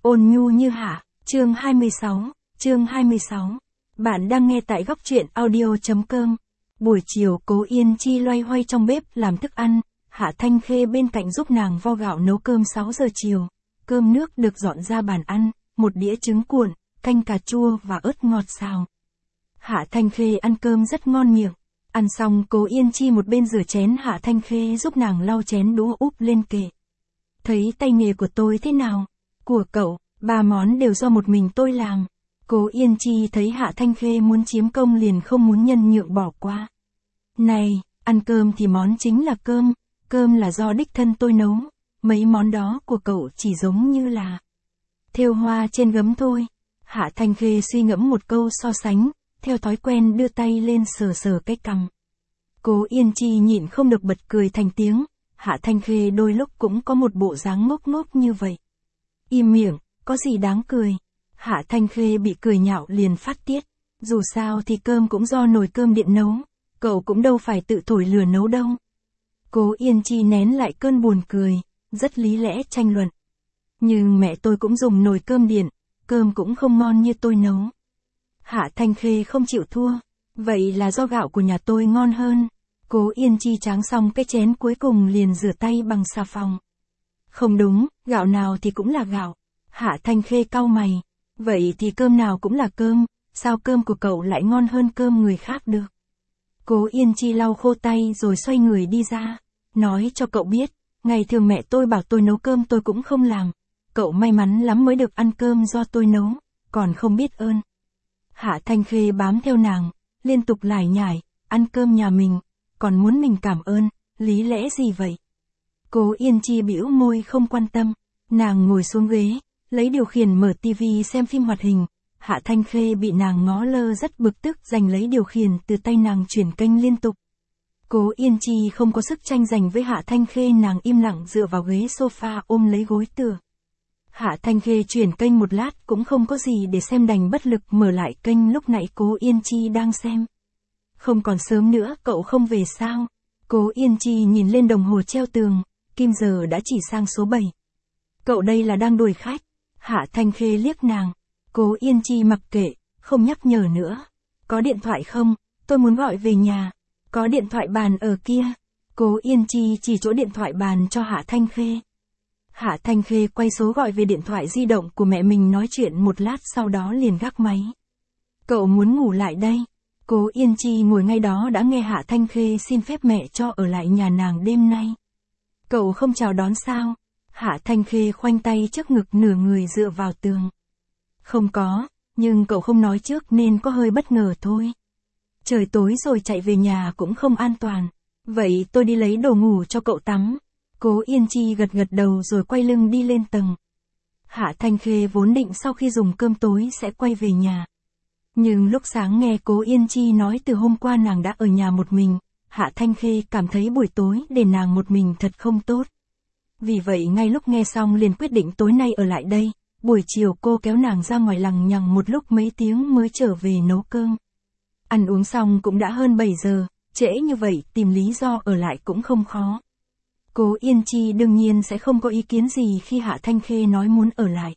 Ôn nhu như hạ, chương 26. Bạn đang nghe tại góc truyện audio.com. Buổi chiều Cố Yên Chi loay hoay trong bếp làm thức ăn, Hạ Thanh Khê bên cạnh giúp nàng vo gạo nấu cơm 6 giờ chiều. Cơm nước được dọn ra bàn ăn, một đĩa trứng cuộn, canh cà chua và ớt ngọt xào. Hạ Thanh Khê ăn cơm rất ngon miệng. Ăn xong Cố Yên Chi một bên rửa chén, Hạ Thanh Khê giúp nàng lau chén đũa úp lên kệ. Thấy tay nghề của tôi thế nào? Của cậu, 3 món đều do một mình tôi làm. Cố Yên Chi thấy Hạ Thanh Khê muốn chiếm công liền không muốn nhân nhượng bỏ qua. Này, ăn cơm thì món chính là cơm là do đích thân tôi nấu. Mấy món đó của cậu chỉ giống như là thêu hoa trên gấm thôi. Hạ Thanh Khê suy ngẫm một câu so sánh, theo thói quen đưa tay lên sờ sờ cái cằm. Cố Yên Chi nhịn không được bật cười thành tiếng. Hạ Thanh Khê đôi lúc cũng có một bộ dáng ngốc ngốc như vậy. Im miệng, có gì đáng cười. Hạ Thanh Khê bị cười nhạo liền phát tiết. Dù sao thì cơm cũng do nồi cơm điện nấu, cậu cũng đâu phải tự thổi lửa nấu đâu. Cố Yên Chi nén lại cơn buồn cười, rất lý lẽ tranh luận. Nhưng mẹ tôi cũng dùng nồi cơm điện, cơm cũng không ngon như tôi nấu. Hạ Thanh Khê không chịu thua. Vậy là do gạo của nhà tôi ngon hơn. Cố Yên Chi tráng xong cái chén cuối cùng liền rửa tay bằng xà phòng. Không đúng, gạo nào thì cũng là gạo. Hạ Thanh Khê cau mày. Vậy thì cơm nào cũng là cơm, sao cơm của cậu lại ngon hơn cơm người khác được? Cố Yên Chi lau khô tay rồi xoay người đi ra. Nói cho cậu biết, ngày thường mẹ tôi bảo tôi nấu cơm tôi cũng không làm. Cậu may mắn lắm mới được ăn cơm do tôi nấu, còn không biết ơn. Hạ Thanh Khê bám theo nàng, liên tục lải nhải, ăn cơm nhà mình, còn muốn mình cảm ơn, lý lẽ gì vậy? Cố Yên Chi bĩu môi không quan tâm, nàng ngồi xuống ghế, lấy điều khiển mở tivi xem phim hoạt hình. Hạ Thanh Khê bị nàng ngó lơ rất bực tức giành lấy điều khiển từ tay nàng chuyển kênh liên tục. Cố Yên Chi không có sức tranh giành với Hạ Thanh Khê, nàng im lặng dựa vào ghế sofa ôm lấy gối tựa. Hạ Thanh Khê chuyển kênh một lát cũng không có gì để xem đành bất lực mở lại kênh lúc nãy Cố Yên Chi đang xem. Không còn sớm nữa, cậu không về sao? Cố Yên Chi nhìn lên đồng hồ treo tường, kim giờ đã chỉ sang số 7. Cậu đây là đang đuổi khách. Hạ Thanh Khê liếc nàng. Cố Yên Chi mặc kệ, không nhắc nhở nữa. Có điện thoại không? Tôi muốn gọi về nhà. Có điện thoại bàn ở kia. Cố Yên Chi chỉ chỗ điện thoại bàn cho Hạ Thanh Khê. Hạ Thanh Khê quay số gọi về điện thoại di động của mẹ mình, nói chuyện một lát sau đó liền gác máy. Cậu muốn ngủ lại đây. Cố Yên Chi ngồi ngay đó đã nghe Hạ Thanh Khê xin phép mẹ cho ở lại nhà nàng đêm nay. Cậu không chào đón sao? Hạ Thanh Khê khoanh tay trước ngực nửa người dựa vào tường. Không có, nhưng cậu không nói trước nên có hơi bất ngờ thôi. Trời tối rồi chạy về nhà cũng không an toàn. Vậy tôi đi lấy đồ ngủ cho cậu tắm. Cố Yên Chi gật gật đầu rồi quay lưng đi lên tầng. Hạ Thanh Khê vốn định sau khi dùng cơm tối sẽ quay về nhà. Nhưng lúc sáng nghe Cố Yên Chi nói từ hôm qua nàng đã ở nhà một mình, Hạ Thanh Khê cảm thấy buổi tối để nàng một mình thật không tốt. Vì vậy ngay lúc nghe xong liền quyết định tối nay ở lại đây, buổi chiều cô kéo nàng ra ngoài lằng nhằng một lúc mấy tiếng mới trở về nấu cơm. Ăn uống xong cũng đã hơn 7 giờ, trễ như vậy tìm lý do ở lại cũng không khó. Cố Yên Chi đương nhiên sẽ không có ý kiến gì khi Hạ Thanh Khê nói muốn ở lại.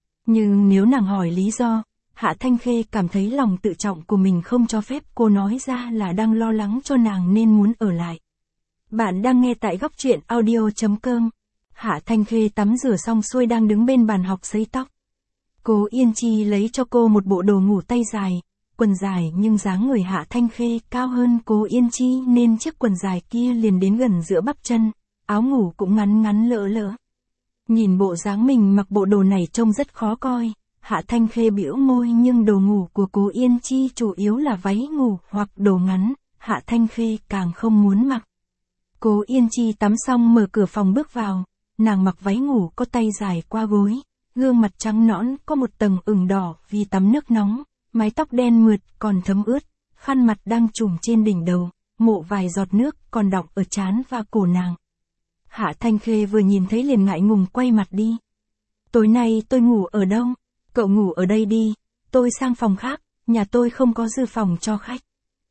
Nhưng nếu nàng hỏi lý do, Hạ Thanh Khê cảm thấy lòng tự trọng của mình không cho phép cô nói ra là đang lo lắng cho nàng nên muốn ở lại. Bạn đang nghe tại góc truyện audio.com. Hạ Thanh Khê tắm rửa xong xuôi đang đứng bên bàn học sấy tóc. Cố Yên Chi lấy cho cô một bộ đồ ngủ tay dài, quần dài, nhưng dáng người Hạ Thanh Khê cao hơn Cố Yên Chi nên chiếc quần dài kia liền đến gần giữa bắp chân, áo ngủ cũng ngắn ngắn lỡ lỡ. Nhìn bộ dáng mình mặc bộ đồ này trông rất khó coi. Hạ Thanh Khê bĩu môi, nhưng đồ ngủ của Cố Yên Chi chủ yếu là váy ngủ hoặc đồ ngắn, Hạ Thanh Khê càng không muốn mặc. Cố Yên Chi tắm xong mở cửa phòng bước vào, nàng mặc váy ngủ có tay dài qua gối, gương mặt trắng nõn có một tầng ửng đỏ vì tắm nước nóng, mái tóc đen mượt còn thấm ướt, khăn mặt đang trùm trên đỉnh đầu, mộ vài giọt nước còn đọng ở trán và cổ nàng. Hạ Thanh Khê vừa nhìn thấy liền ngại ngùng quay mặt đi. Tối nay tôi ngủ ở đâu? Cậu ngủ ở đây đi, tôi sang phòng khác, nhà tôi không có dư phòng cho khách.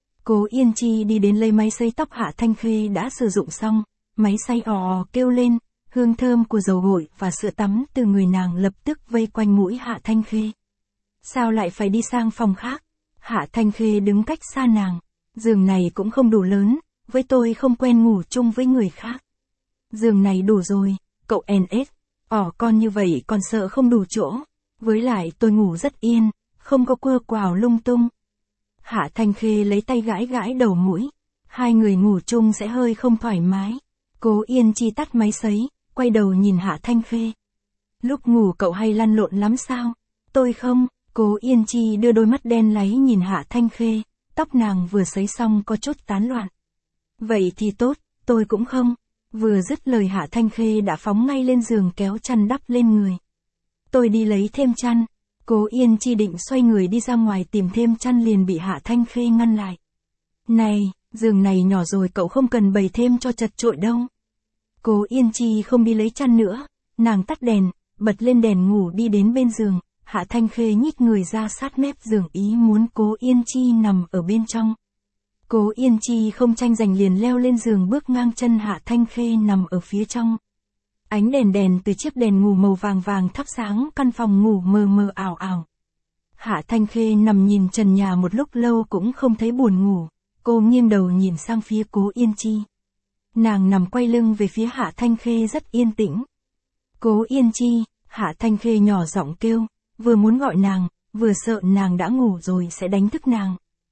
Cố Yên Chi đi đến lấy máy sấy tóc Hạ Thanh Khê đã sử dụng xong, máy xay ò ò kêu lên, Hương thơm của dầu gội và sữa tắm từ người nàng lập tức vây quanh mũi Hạ Thanh Khê. Sao lại phải đi sang phòng khác? Hạ Thanh Khê đứng cách xa nàng. Giường này cũng không đủ lớn, với tôi không quen ngủ chung với người khác. Giường này đủ rồi, cậu NS. Con như vậy còn sợ không đủ chỗ. Với lại tôi ngủ rất yên, không có quơ quào lung tung. Hạ Thanh Khê lấy tay gãi gãi đầu mũi. Hai người ngủ chung sẽ hơi không thoải mái. Cố Yên Chi tắt máy sấy, quay đầu nhìn Hạ Thanh Khê. Lúc ngủ cậu hay lăn lộn lắm sao? Tôi không. Cố Yên Chi đưa đôi mắt đen láy nhìn Hạ Thanh Khê, tóc nàng vừa sấy xong có chút tán loạn. Vậy thì tốt, tôi cũng không. Vừa dứt lời Hạ Thanh Khê đã phóng ngay lên giường kéo chăn đắp lên người. Tôi đi lấy thêm chăn. Cố Yên Chi định xoay người đi ra ngoài tìm thêm chăn liền bị Hạ Thanh Khê ngăn lại. Này, giường này nhỏ rồi cậu không cần bày thêm cho chật chội đâu. Cố Yên Chi không đi lấy chăn nữa, nàng tắt đèn, bật lên đèn ngủ đi đến bên giường. Hạ Thanh Khê nhích người ra sát mép giường ý muốn Cố Yên Chi nằm ở bên trong. Cố Yên Chi không tranh giành liền leo lên giường bước ngang chân Hạ Thanh Khê nằm ở phía trong. Ánh đèn từ chiếc đèn ngủ màu vàng vàng thắp sáng căn phòng ngủ mờ mờ ảo ảo. Hạ Thanh Khê nằm nhìn trần nhà một lúc lâu cũng không thấy buồn ngủ, cô nghiêng đầu nhìn sang phía Cố Yên Chi. Nàng nằm quay lưng về phía Hạ Thanh Khê rất yên tĩnh. Cố Yên Chi, Hạ Thanh Khê nhỏ giọng kêu, vừa muốn gọi nàng, vừa sợ nàng đã ngủ rồi sẽ đánh thức nàng.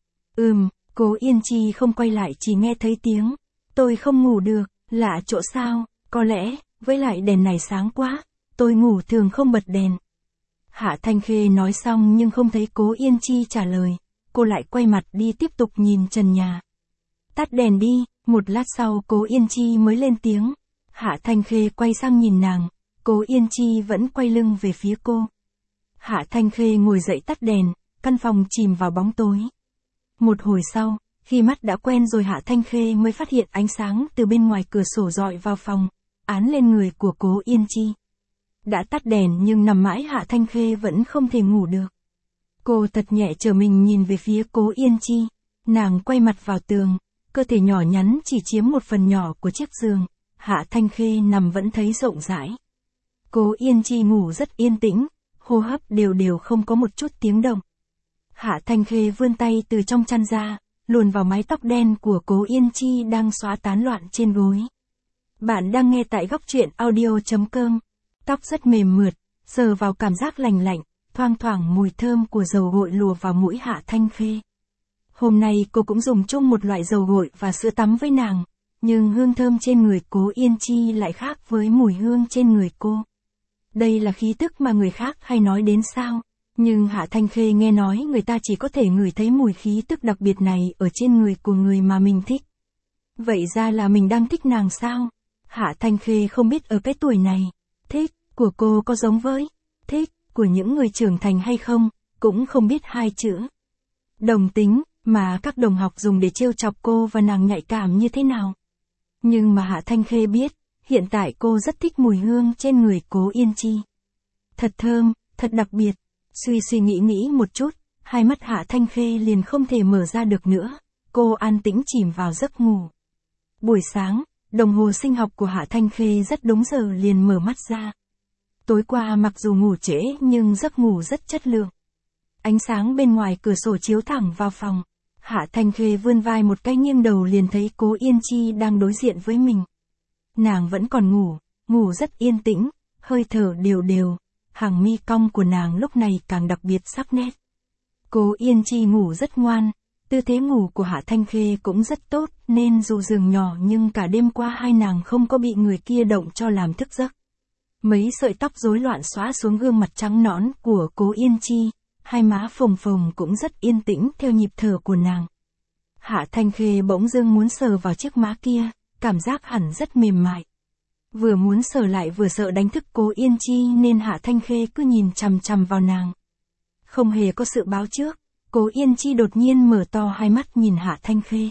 Cố Yên Chi không quay lại chỉ nghe thấy tiếng, tôi không ngủ được, lạ chỗ sao, có lẽ, với lại đèn này sáng quá, tôi ngủ thường không bật đèn. Hạ Thanh Khê nói xong nhưng không thấy Cố Yên Chi trả lời, cô lại quay mặt đi tiếp tục nhìn trần nhà. Tắt đèn đi, một lát sau Cố Yên Chi mới lên tiếng. Hạ Thanh Khê quay sang nhìn nàng, Cố Yên Chi vẫn quay lưng về phía cô. Hạ Thanh Khê ngồi dậy tắt đèn, căn phòng chìm vào bóng tối. Một hồi sau, khi mắt đã quen rồi Hạ Thanh Khê mới phát hiện ánh sáng từ bên ngoài cửa sổ rọi vào phòng, án lên người của Cố Yên Chi. Đã tắt đèn nhưng nằm mãi Hạ Thanh Khê vẫn không thể ngủ được. Cô thật nhẹ trở mình nhìn về phía Cố Yên Chi. Nàng quay mặt vào tường, cơ thể nhỏ nhắn chỉ chiếm một phần nhỏ của chiếc giường. Hạ Thanh Khê nằm vẫn thấy rộng rãi. Cố Yên Chi ngủ rất yên tĩnh, hô hấp đều không có một chút tiếng động. Hạ Thanh Khê vươn tay từ trong chăn ra, luồn vào mái tóc đen của Cố Yên Chi đang xóa tán loạn trên gối. Bạn đang nghe tại góc truyện audio.com. Tóc rất mềm mượt, sờ vào cảm giác lành lạnh, thoang thoảng mùi thơm của dầu gội lùa vào mũi Hạ Thanh Khê. Hôm nay cô cũng dùng chung một loại dầu gội và sữa tắm với nàng, nhưng hương thơm trên người Cố Yên Chi lại khác với mùi hương trên người cô. Đây là khí tức mà người khác hay nói đến sao? Nhưng Hạ Thanh Khê nghe nói người ta chỉ có thể ngửi thấy mùi khí tức đặc biệt này ở trên người của người mà mình thích. Vậy ra là mình đang thích nàng sao? Hạ Thanh Khê không biết ở cái tuổi này, thích của cô có giống với thích của những người trưởng thành hay không, cũng không biết hai chữ đồng tính mà các đồng học dùng để trêu chọc cô và nàng nhạy cảm như thế nào. Nhưng mà Hạ Thanh Khê biết, hiện tại cô rất thích mùi hương trên người Cố Yên Chi. Thật thơm, thật đặc biệt. Suy nghĩ một chút, hai mắt Hạ Thanh Khê liền không thể mở ra được nữa. Cô an tĩnh chìm vào giấc ngủ. Buổi sáng, đồng hồ sinh học của Hạ Thanh Khê rất đúng giờ liền mở mắt ra. Tối qua mặc dù ngủ trễ nhưng giấc ngủ rất chất lượng. Ánh sáng bên ngoài cửa sổ chiếu thẳng vào phòng. Hạ Thanh Khê vươn vai một cái nghiêng đầu liền thấy Cố Yên Chi đang đối diện với mình. Nàng vẫn còn ngủ rất yên tĩnh, hơi thở đều, hàng mi cong của nàng lúc này càng đặc biệt sắc nét. Cố Yên Chi ngủ rất ngoan, tư thế ngủ của Hạ Thanh Khê cũng rất tốt nên dù giường nhỏ nhưng cả đêm qua hai nàng không có bị người kia động cho làm thức giấc. Mấy sợi tóc rối loạn xõa xuống gương mặt trắng nõn của Cố Yên Chi, hai má phồng phồng cũng rất yên tĩnh theo nhịp thở của nàng. Hạ Thanh Khê bỗng dưng muốn sờ vào chiếc má kia, cảm giác hẳn rất mềm mại. Vừa muốn sờ lại vừa sợ đánh thức Cố Yên Chi nên Hạ Thanh Khê cứ nhìn chằm vào nàng. Không hề có sự báo trước, Cố Yên Chi đột nhiên mở to hai mắt nhìn Hạ Thanh Khê.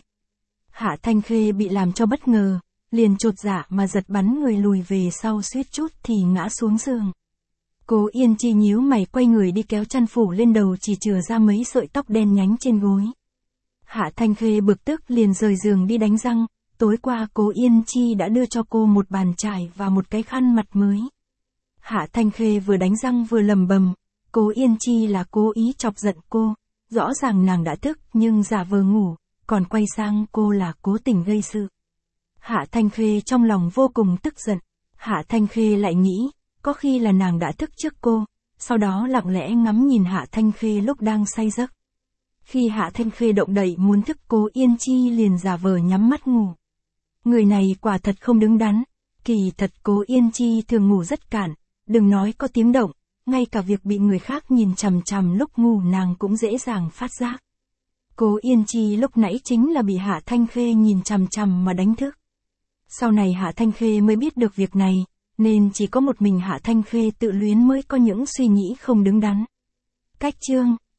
Hạ Thanh Khê bị làm cho bất ngờ, liền chột dạ mà giật bắn người lùi về sau suýt chút thì ngã xuống giường. Cố Yên Chi nhíu mày quay người đi kéo chăn phủ lên đầu chỉ chừa ra mấy sợi tóc đen nhánh trên gối. Hạ Thanh Khê bực tức liền rời giường đi đánh răng, tối qua cố Yên Chi đã đưa cho cô một bàn chải và một cái khăn mặt mới. Hạ Thanh Khê vừa đánh răng vừa lầm bầm, cố Yên Chi là cố ý chọc giận cô, rõ ràng nàng đã thức nhưng giả vờ ngủ, còn quay sang cô là cố tình gây sự. Hạ Thanh Khê trong lòng vô cùng tức giận, Hạ Thanh Khê lại nghĩ, có khi là nàng đã thức trước cô, sau đó lặng lẽ ngắm nhìn Hạ Thanh Khê lúc đang say giấc. Khi Hạ Thanh Khê động đậy muốn thức cố Yên Chi liền giả vờ nhắm mắt ngủ. Người này quả thật không đứng đắn, kỳ thật cố Yên Chi thường ngủ rất cạn, đừng nói có tiếng động, ngay cả việc bị người khác nhìn chằm chằm lúc ngủ nàng cũng dễ dàng phát giác. Cố Yên Chi lúc nãy chính là bị Hạ Thanh Khê nhìn chằm chằm mà đánh thức. Sau này Hạ Thanh Khê mới biết được việc này, nên chỉ có một mình Hạ Thanh Khê tự luyến mới có những suy nghĩ không đứng đắn. Cách chương